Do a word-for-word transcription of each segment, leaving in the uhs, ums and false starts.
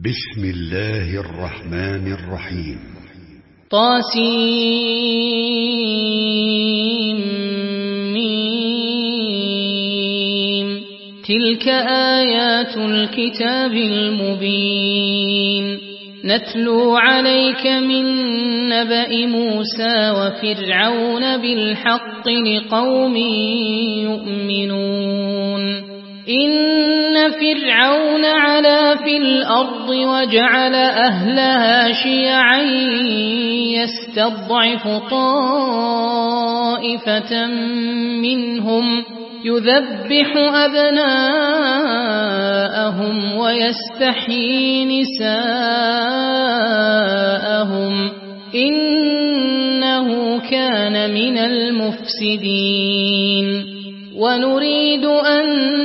بسم الله الرحمن الرحيم. طاسيم. تلك آيات الكتاب المبين. نتلو عليك من نبأ موسى وفرعون بالحق لقوم يؤمنون. إن فرعون علا في الأرض وجعل أهلها شيعا يستضعف طائفة منهم يذبح أبناءهم ويستحيي نساءهم إنه كان من المفسدين. ونريد أن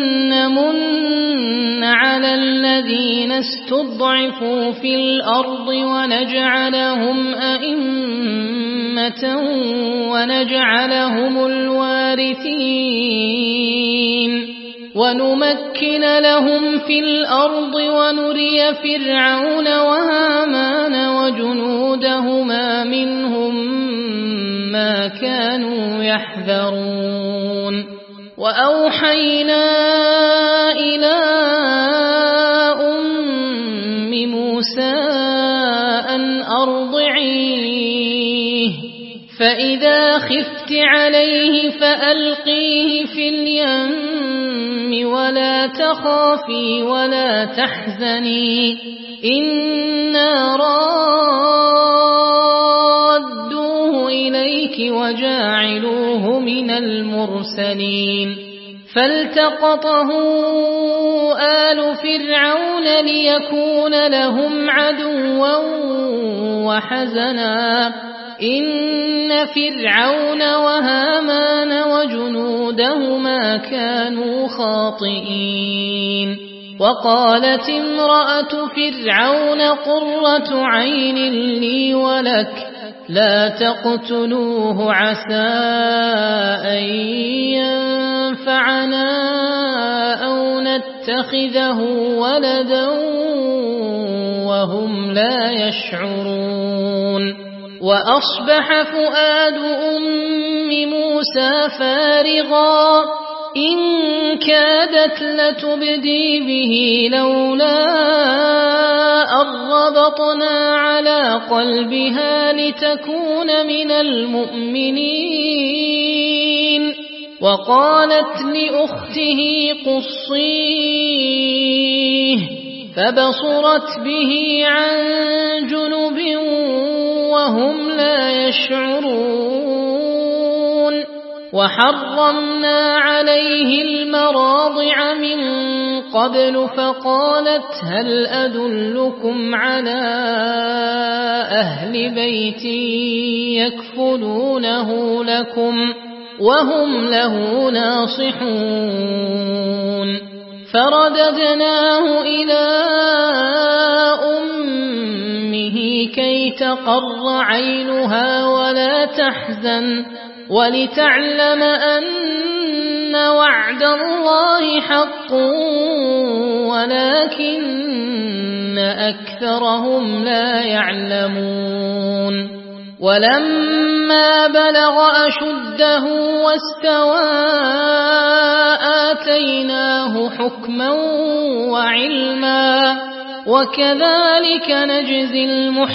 نمن على الذين استضعفوا في الأرض ونجعلهم أئمة ونجعلهم الوارثين ونمكن لهم في الأرض ونري فرعون وهامان وجنودهما منهم ما كانوا يحذرون. وأوحينا إلى أم موسى أن أرضعيه فإذا خفت عليه فألقيه في اليم ولا تخافي ولا تحزني إنا رادوه إليك وجاعلوه من المرسلين. فالتقطه آل فرعون ليكون لهم عدوا وحزنا إن فرعون وهامان وجنودهما كانوا خاطئين. وقالت امرأة فرعون قرة عين لي ولك لا تقتلوه عسى أن ينفعنا أو نتخذه ولدا وهم لا يشعرون. وأصبح فؤاد أم موسى فارغا إن كادت لتبدي به لولا أن ربطنا على قلبها لتكون من المؤمنين. وقالت لأخته قصيه فبصرت به عن جنب وهم لا يشعرون. وحرمنا عليه المراضع من قبل فقالت هل أدلكم على أهل بيت يكفلونه لكم وهم له ناصحون. فرددناه إلى أمه كي تقر عينها ولا تحزن ولتعلم أن وعد الله حق ولكن أكثرهم لا يعلمون. ولما بلغ أشده واستوى آتيناه حكما وعلما وكذلك نجزي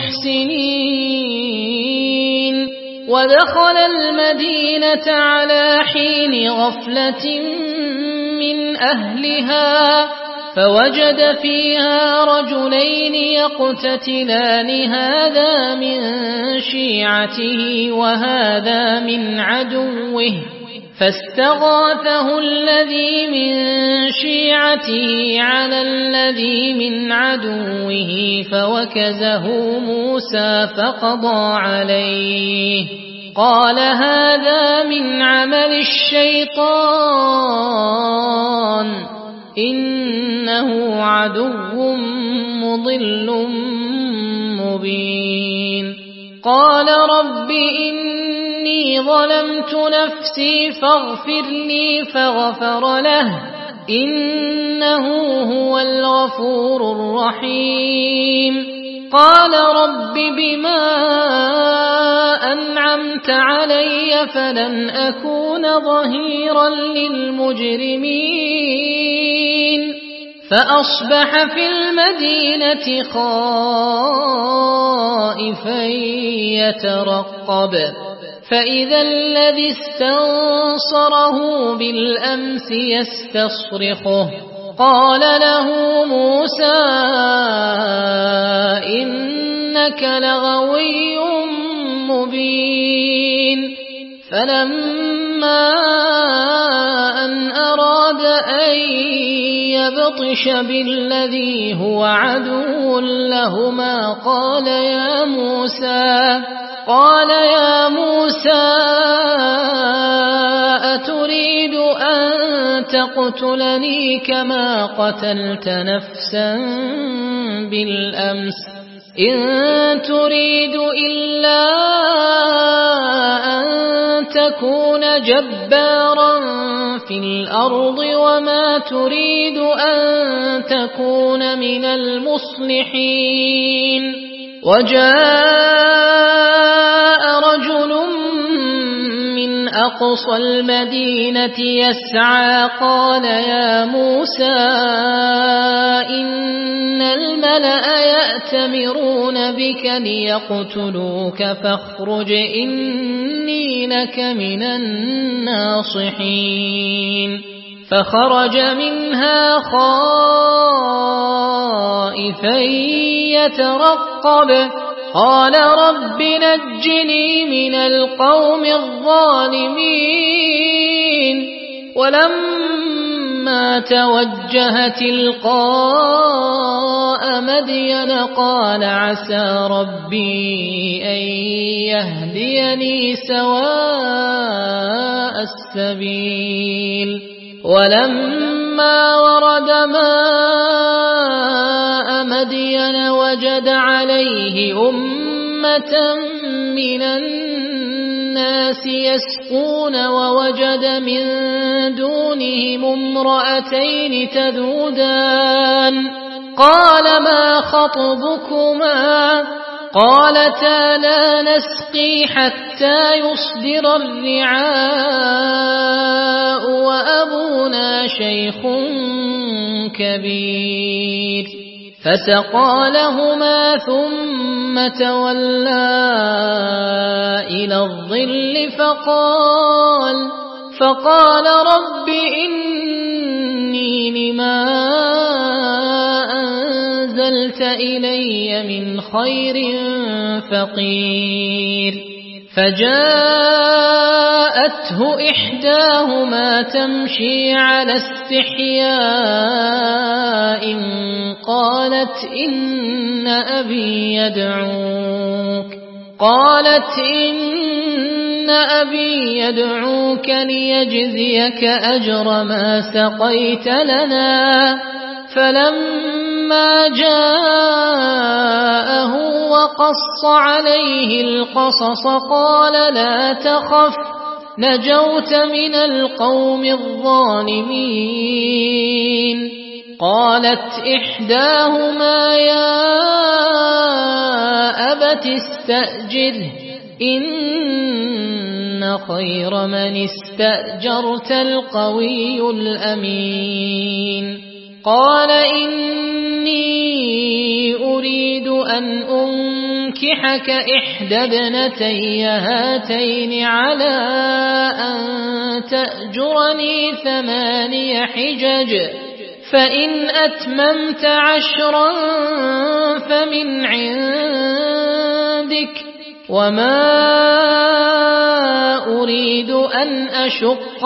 المحسنين. ودخل المدينة على حين غفلة من أهلها فوجد فيها رجلين يقتتلان هذا من شيعته وهذا من عدوه فاستغاثه الذي من شيعته على الذي من عدوه فوكزه موسى فقضى عليه قال هذا من عمل الشيطان إنه عدو مضل مبين. قال رب إني ظلمت نفسي فاغفر لي فغفر له إنه هو الغفور الرحيم قال رب بما أنعمت علي فلن أكون ظهيرا للمجرمين فأصبح في المدينة خائفا يترقب فإذا الذي استنصره بالأمس يستصرخه قال له موسى إنك لغوي مبين فلما أن أراد أن يبطش بالذي هو عدو لهما قال يا موسى قال يا موسى أتريد أن تقتلني كما قتلت نفسا بالأمس إن تريد إلا أن تكون جبارا في الأرض وما تريد أن تكون من المصلحين وجاء رجل من أقصى المدينة يسعى قال يا موسى إن الملأ يأتمرون بك ليقتلوك فاخرج إني لك من الناصحين فخرج منها خائفا يترقب قال رب نجني من القوم الظالمين ولما توجه تلقاء مدين قال عسى ربي أن يهديني سواء السبيل ولما ورد ماء مدين وجد عليه أمة من الناس يسقون ووجد من دونهم امرأتين تذودان قال ما خطبكما قالتا لا نسقي حتى يصدر الرعاء وأبونا شيخ كبير فسقى لهما ثم تولى إلى الظل فقال فقال رب إني لما أنزلت إلي من خير فقير فجاءته إحداهما تمشي على استحياء قالت إن أبي يدعوك قالت إن أبي يدعوك ليجزيك أجر ما سقيت لنا فلما جاءه وقص عليه القصص قال لا تخف نجوت من القوم الظالمين قالت إحداهما يا أبت استأجره إن خير من استأجرت القوي الأمين قال إني أريد أن أنكحك إحدى ابنتي هاتين على أن تأجرني ثماني حجج فإن أتممت عشرا فمن عندك وما أريد أن أشق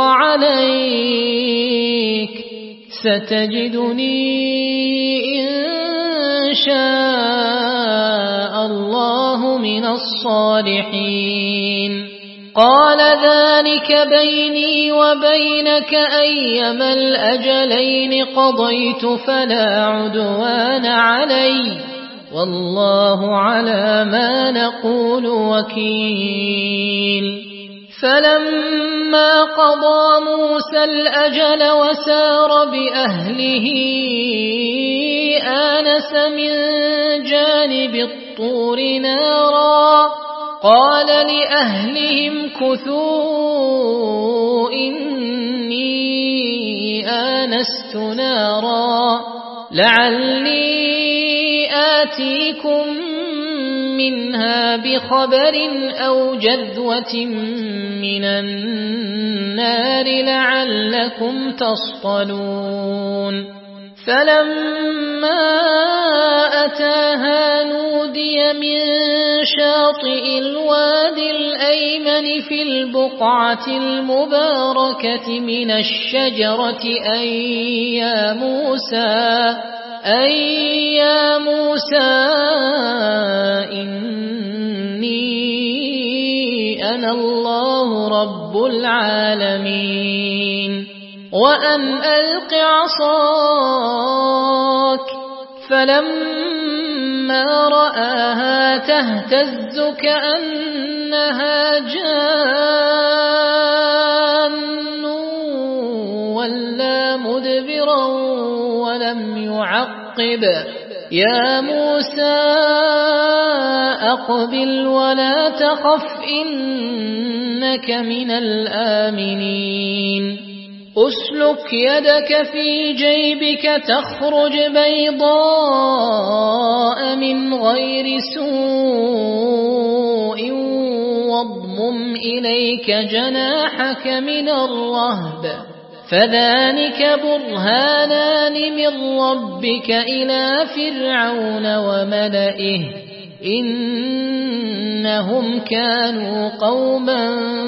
عليك ستجدني إن شاء الله من الصالحين قال ذلك بيني وبينك أيما الأجلين قضيت فلا عدوان علي والله على ما نقول وكيل فلما قضى موسى الأجل وسار بأهله آنس من جانب الطور نارا قال لأهلهم كثوا إني آنست نارا لعلي آتيكم منها بخبر أو جذوة من النار لعلكم تصطلون فلما أتاها نودي من شاطئ الوادي الأيمن في البقعة المباركة من الشجرة أن يا موسى أن يا موسى إني أنا الله رب العالمين وأن ألق عصاك فلما رآها تهتز كأنها جان ولا مدبرا ولم يعقب يا موسى أقبل ولا تخف إنك من الآمنين أسلك يدك في جيبك تخرج بيضاء من غير سوء واضمم إليك جناحك من الرهب فذلك برهانان من ربك إلى فرعون وملئه إنهم كانوا قوما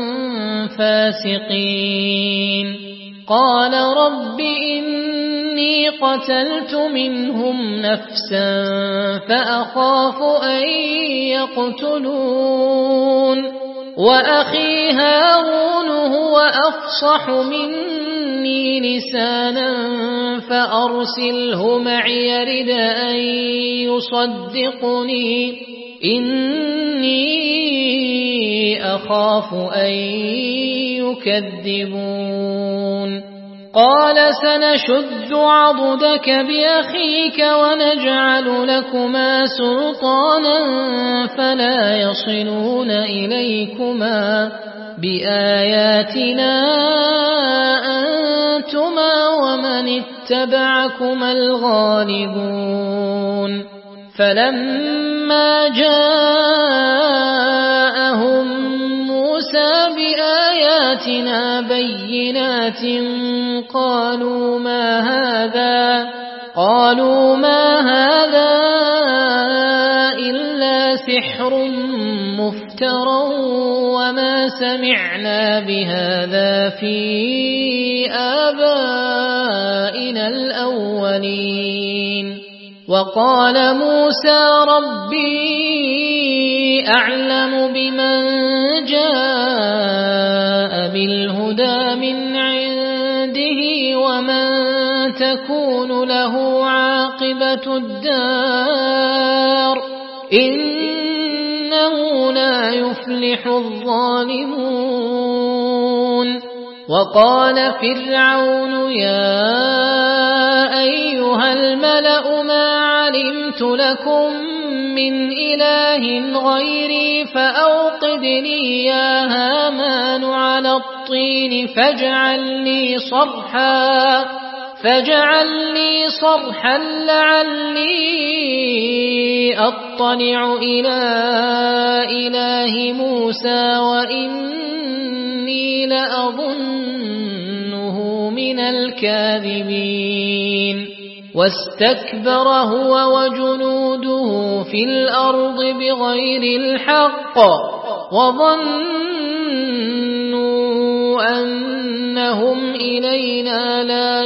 فاسقين قال رب إني قتلت منهم نفسا فأخاف أن يقتلون وأخي هارون هو أفصح مني لسانا فأرسله معي يرد أن يصدقني إني أخاف أن يكذبون قال سنشد عضدك بأخيك ونجعل لكما سلطانا فلا يصلون إليكما بآياتنا أنتما ومن اتبعكما الغالبون فلما جاءهم موسى بآياتنا بينات قالوا ما هذا قالوا ما هذا إلا سحر مفترى وما سمعنا بهذا في آبائنا الأولين وقال موسى ربي أعلم بمن جاء بالهدى من عنده ومن تكون له عاقبة الدار إنه لا يفلح الظالمون وقال فرعون يا أيها الملأ ما علمت لكم من إله غيري فأوقد لي يا هامان على الطين فاجعل لي صرحا فاجعل لي صرحا لعلي أطلع إلى إله موسى وإني لأظنه من الكاذبين واستكبر هو وجنوده في الأرض بغير الحق وظنوا أنهم إلينا لا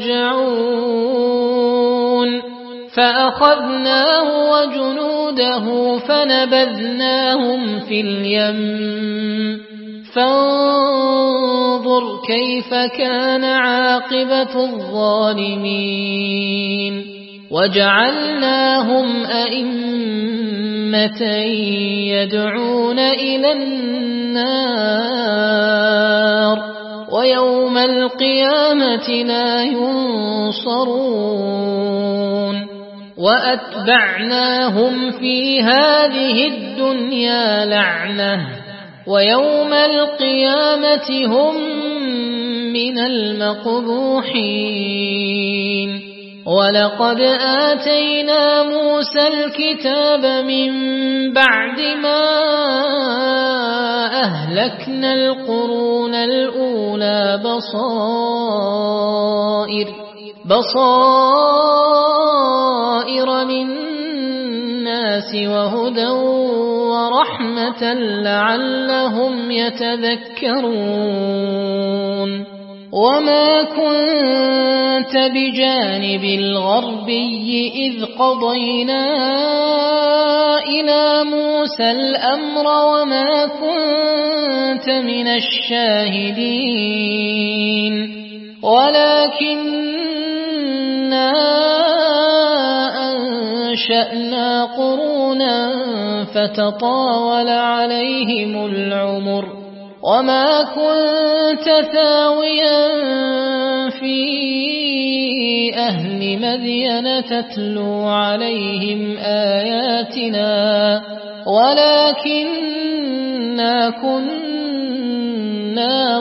يرجعون فأخذناه وجنوده فنبذناهم في اليم فانظر كيف كان عاقبة الظالمين وجعلناهم أئمة يدعون إلى النار النار ويوم القيامة لا ينصرون وأتبعناهم في هذه الدنيا لعنة ويوم القيامة هم من المقبوحين ولقد آتينا موسى الكتاب من بعد ما أهلكنا القرون الأولى بصائر بصائر للناس وهدى ورحمة لعلهم يتذكرون وما كنت بجانب الغربي إذ قضينا إلى موسى الأمر وما كنت من الشاهدين ولكننا أنشأنا قرونا فتطاول عليهم العمر وما كنت ثاويا في أهل مدين تتلو عليهم آياتنا ولكننا كنا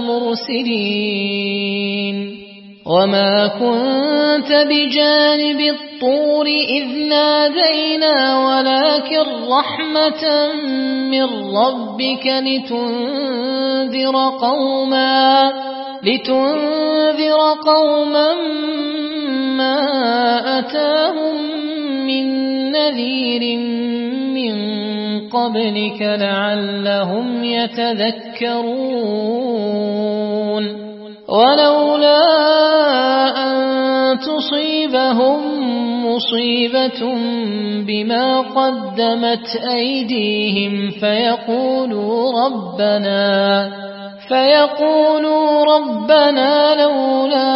مرسلين وما كنت بجانب الطور إذ نادينا ولكن رحمة من ربك لتنذر قوما لتنذر قوما ما أتاهم من نذير من قبلك لعلهم يتذكرون ولولا أن تصيبهم مصيبة بما قدمت أيديهم فيقولوا ربنا فيقولوا ربنا لولا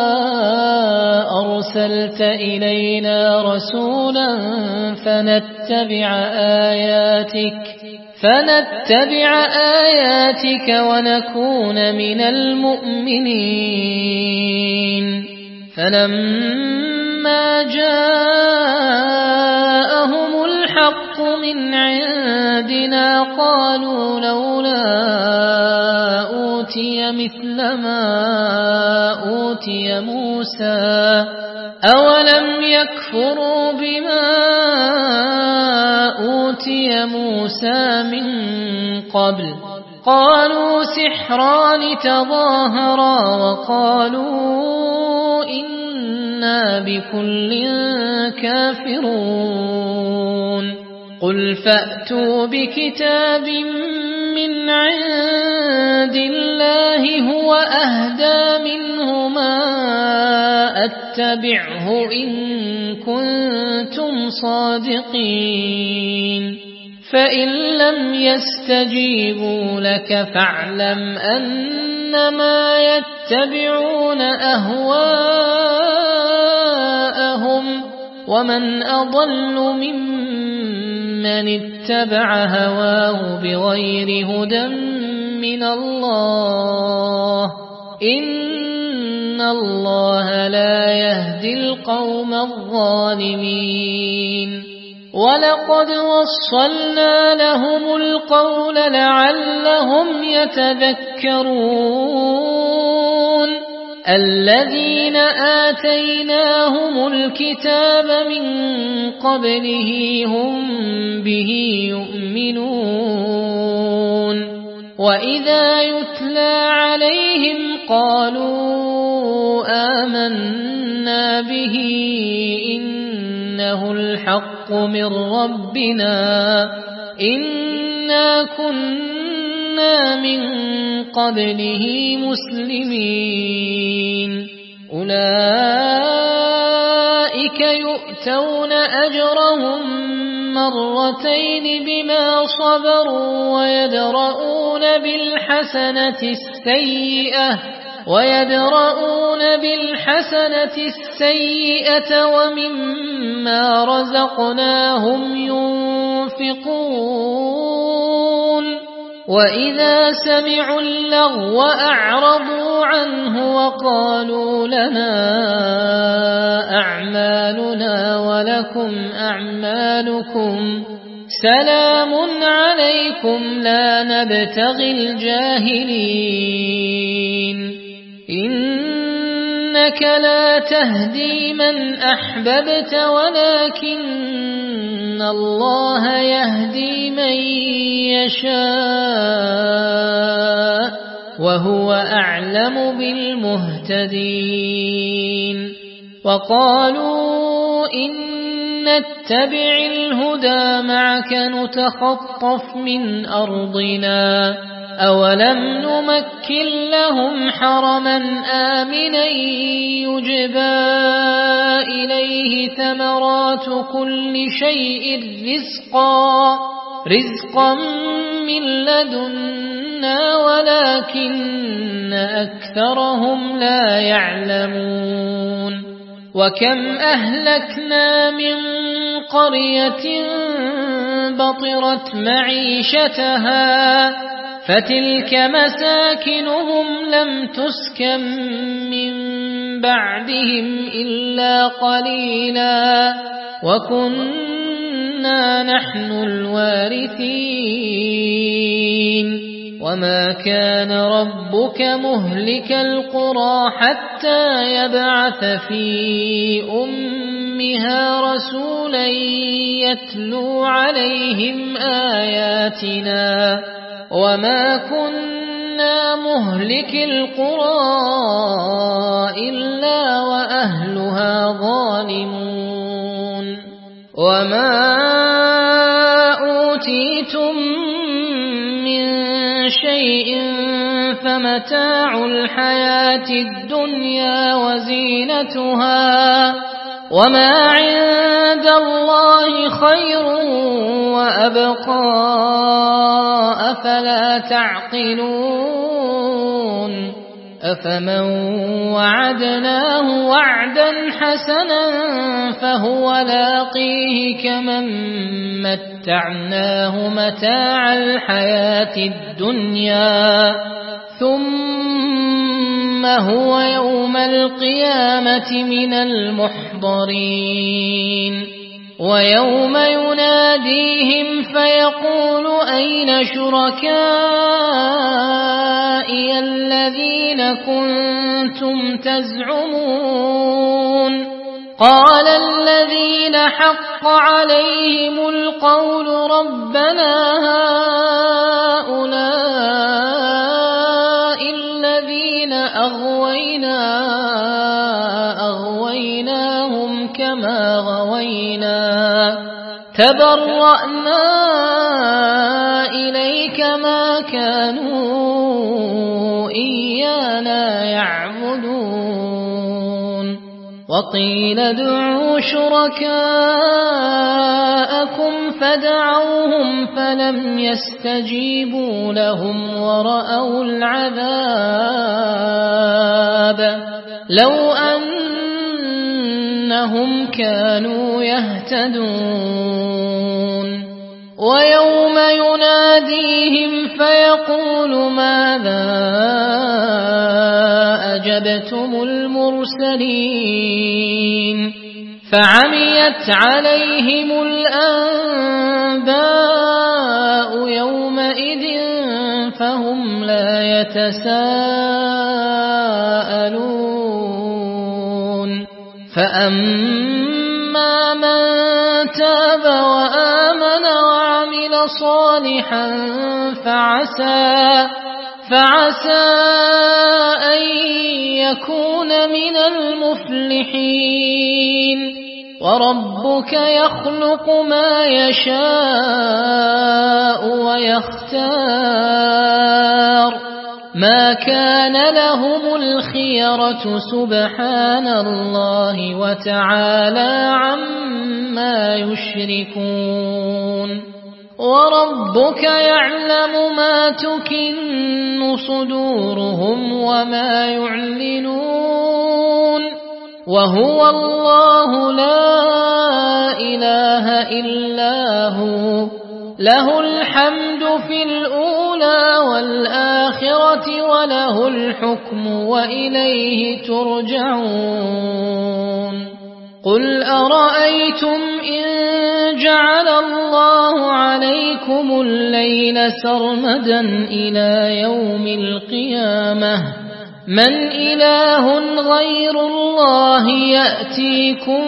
أرسلت إلينا رسولا فنتبع آياتك فنتبع آياتك ونكون من المؤمنين فلما جاءهم الحق من عندنا قالوا لولا أوتي مثل ما أوتي موسى أولم يكفروا بما أوتي موسى من قبل قالوا سحران تظاهرا وقالوا إنا بكل كافرون قل فأتوا بكتاب من عند الله هو أهدى منهما أتبعه إن كنتم صادقين فإن لم يستجيبوا لك فاعلم أنما يتبعون أهواءهم ومن أضل ممن اتبع هواه بغير هدى من الله إن الله لا يهدي القوم الظالمين ولقد وصلنا لهم القول لعلهم يتذكرون الذين آتيناهم الكتاب من قبله هم به يؤمنون وإذا يتلى عليهم قالوا آمنا به إنه الحق من ربنا إنا كنا من قبله مسلمين أولئك يؤتون أجرهم مرتين بما صبروا ويدرؤون بالحسنة السيئة ويدرؤون بالحسنة السيئة ومما رزقناهم ينفقون وإذا سمعوا اللغو أعرضوا عنه وقالوا لنا أعمالنا ولكم أعمالكم سلام عليكم لا نبتغي الجاهلين إنك لا تهدي من أحببت ولكن الله يهدي من يشاء وهو أعلم بالمهتدين وقالوا إن نتبع الهدى معك نتخطف من أرضنا أولم نمكن لهم حرما آمنا يجبى إليه ثمرات كل شيء رزقا رزقا من لدنا ولكن أكثرهم لا يعلمون وكم أهلكنا من قرية بطرت معيشتها فتلك مساكنهم لم تسكن من بعدهم إلا قليلا وكنا نحن الوارثين وما كان ربك مهلك القرى حتى يبعث في أمها رسولا يتلو عليهم آياتنا وما كنا مهلك القرى إلا وأهلها ظالمون وما أوتيتم من شيء فمتاع الحياة الدنيا وزينتها وما عند الله خير وأبقى أفلا تعقلون أفمن وعدناه وعدا حسنا فهو لاقيه كمن متعناه متاع الحياة الدنيا ثم هو يوم القيامة من المحضرين ويوم يناديهم فيقول أين شركائي الذين كنتم تزعمون قال الذين حق عليهم القول ربنا هؤلاء الذين أغوينا أغويناهم كما غوينا تبرأنا إليك ما كانوا إيانا يعبدون وقيل ادعوا شركاءكم فدعوهم فلم يستجيبوا لهم ورأوا العذاب لو أنهم كانوا يهتدون ويوم يناديهم فيقول ماذا أجبتم المرسلين فعميت عليهم الأنباء يومئذ فهم لا يتساءلون فأما من تاب وآمن وعمل صالحا فعسى فعسى أن يكون من المفلحين وربك يخلق ما يشاء ويختار ما كان لهم الخيرة سبحان الله وتعالى عما يشركون وربك يعلم ما تكن صدورهم وما يعلنون وهو الله لا إله إلا هو له الحمد في الأولى والآخرة وله الحكم وإليه ترجعون قل أرأيتم إن جعل الله عليكم الليل سرمدا إلى يوم القيامة من إله غير الله يأتيكم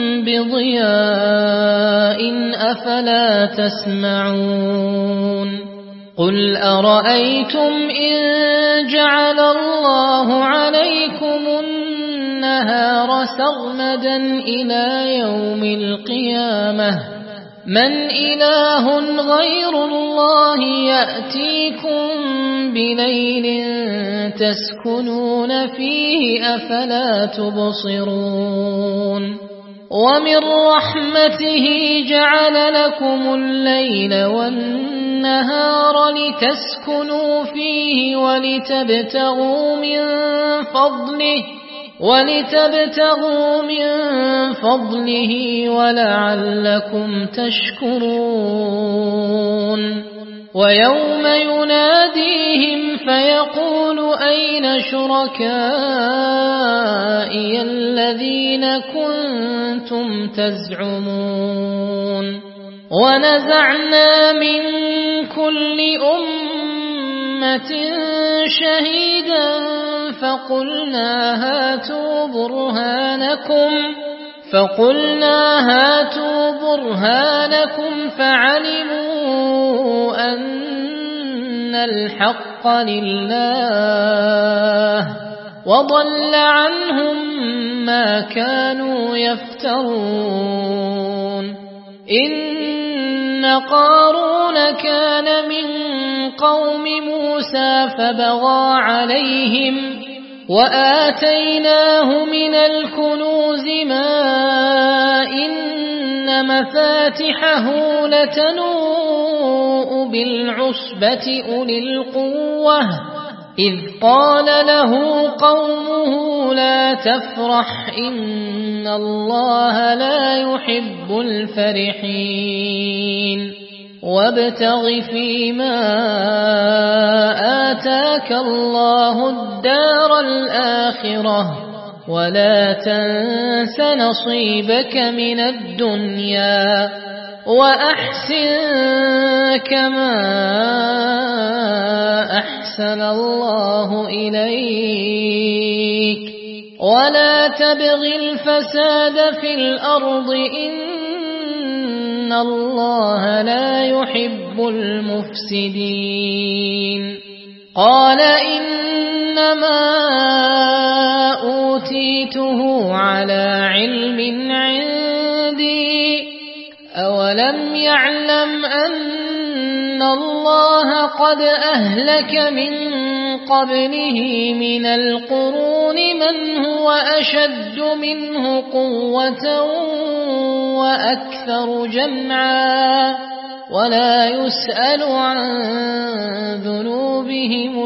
بضياء أفلا تسمعون قل أرأيتم إن جعل الله عليكم النهار سرمدا إلى يوم القيامة من إله غير الله يأتيكم بليل تسكنون فيه أفلا تبصرون ومن رحمته جعل لكم الليل والنهار لتسكنوا فيه ولتبتغوا من فضله ولتبتغوا من فضله ولعلكم تشكرون ويوم يناديهم فيقول أين شركائي الذين كنتم تزعمون ونزعنا من كل أمة شهيدا فقلنا هاتوا برهانكم فقلنا هاتوا برهانكم فعلموا أن الحق لله وضل عنهم ما كانوا يفترون إن قارون كان من قوم موسى فبغى عليهم وآتيناه من الكنوز ما إن مفاتحه لتنوء بالعصبة أولي القوة إذ قال له قومه لا تفرح إن الله لا يحب الفرحين وابتغ فيما آتاك الله الدار الآخرة ولا تنس نصيبك من الدنيا وأحسن كما أحسن الله إليك ولا تبغ الفساد في الأرض إن الله لا يحب المفسدين قال إنما أوتيته على علم عندي أولم يعلم أن الله قد أهلك من قبله من القرون من هو أشد منه قوة وأكثر جمعا ولا يسأل عن ذنوبهم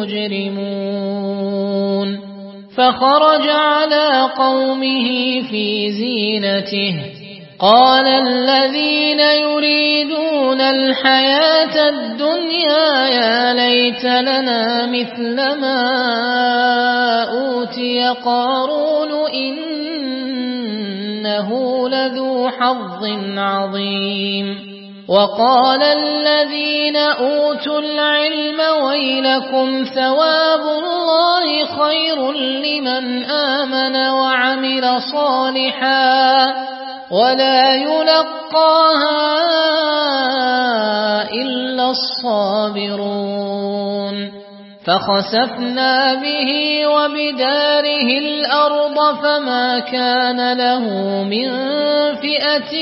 المجرمون فخرج على قومه في زينته قال الذين يريدون الحياة الدنيا يا ليت لنا مثل ما أوتي قارون إنه لذو حظ عظيم وقال الذين أوتوا العلم ويلكم ثواب الله خير لمن آمن وعمل صالحا ولا يلقاها إلا الصابرون فخسفنا به وبداره الأرض فما كان له من فئة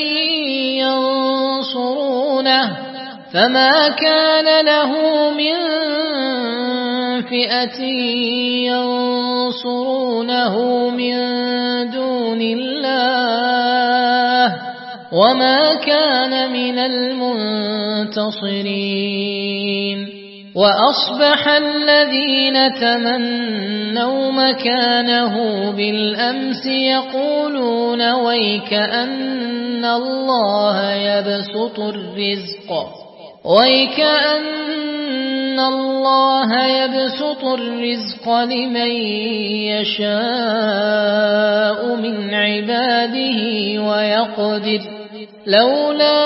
ينصرونه فما كان له من فئة ينصرونه من دون الله وما كان من المنتصرين وأصبح الذين تمنوا مكانه بالأمس يقولون ويك أن الله يبسط الرزق ويك أن الله يبسط الرزق لمن يشاء من عباده ويقدر لولا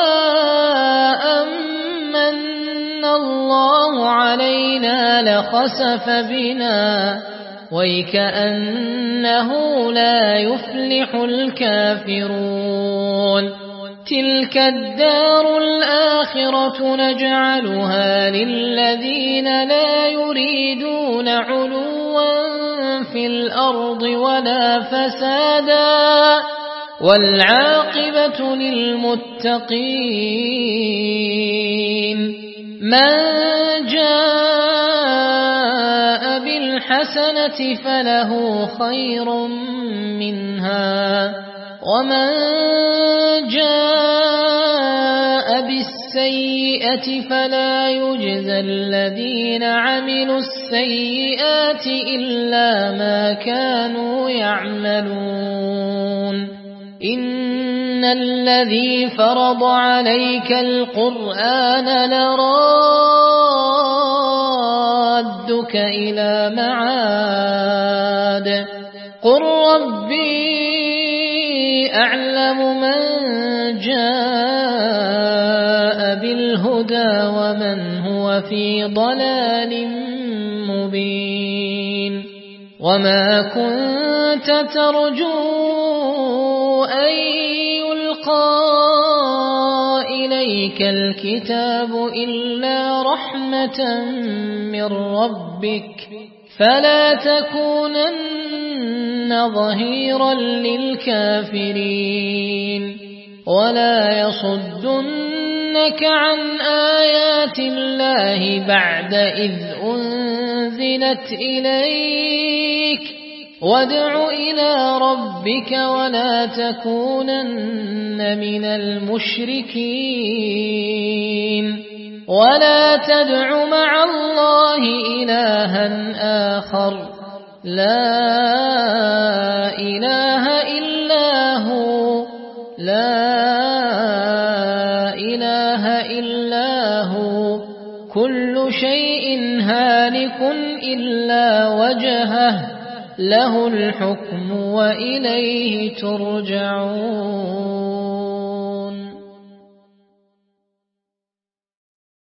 أمن الله علينا لخسف بنا ويكأنه لا يفلح الكافرون تلك الدار الآخرة نجعلها للذين لا يريدون علوا في الأرض ولا فسادا والعاقبة للمتقين من جاء بالحسنة فله خير منها ومن جاء بالسيئة فلا يجزى الذين عملوا السيئات إلا ما كانوا يعملون إن الذي فرض عليك القرآن لرادك إلى معاد قل ربي أعلم من جاء بالهدى ومن هو في ضلال مبين وما كنت ترجو أن يلقى إليك الكتاب إلا رحمة من ربك فلا تكونن ظهيرا للكافرين ولا يصدنك عن آيات الله بعد إذ أنزلت إليك وادع إلى ربك ولا تكونن من المشركين ولا تدع مع الله إلها آخر لا إله إلا هو لا إله إلا هو كل شيء هالك إلا وجهه له الحكم وإليه ترجعون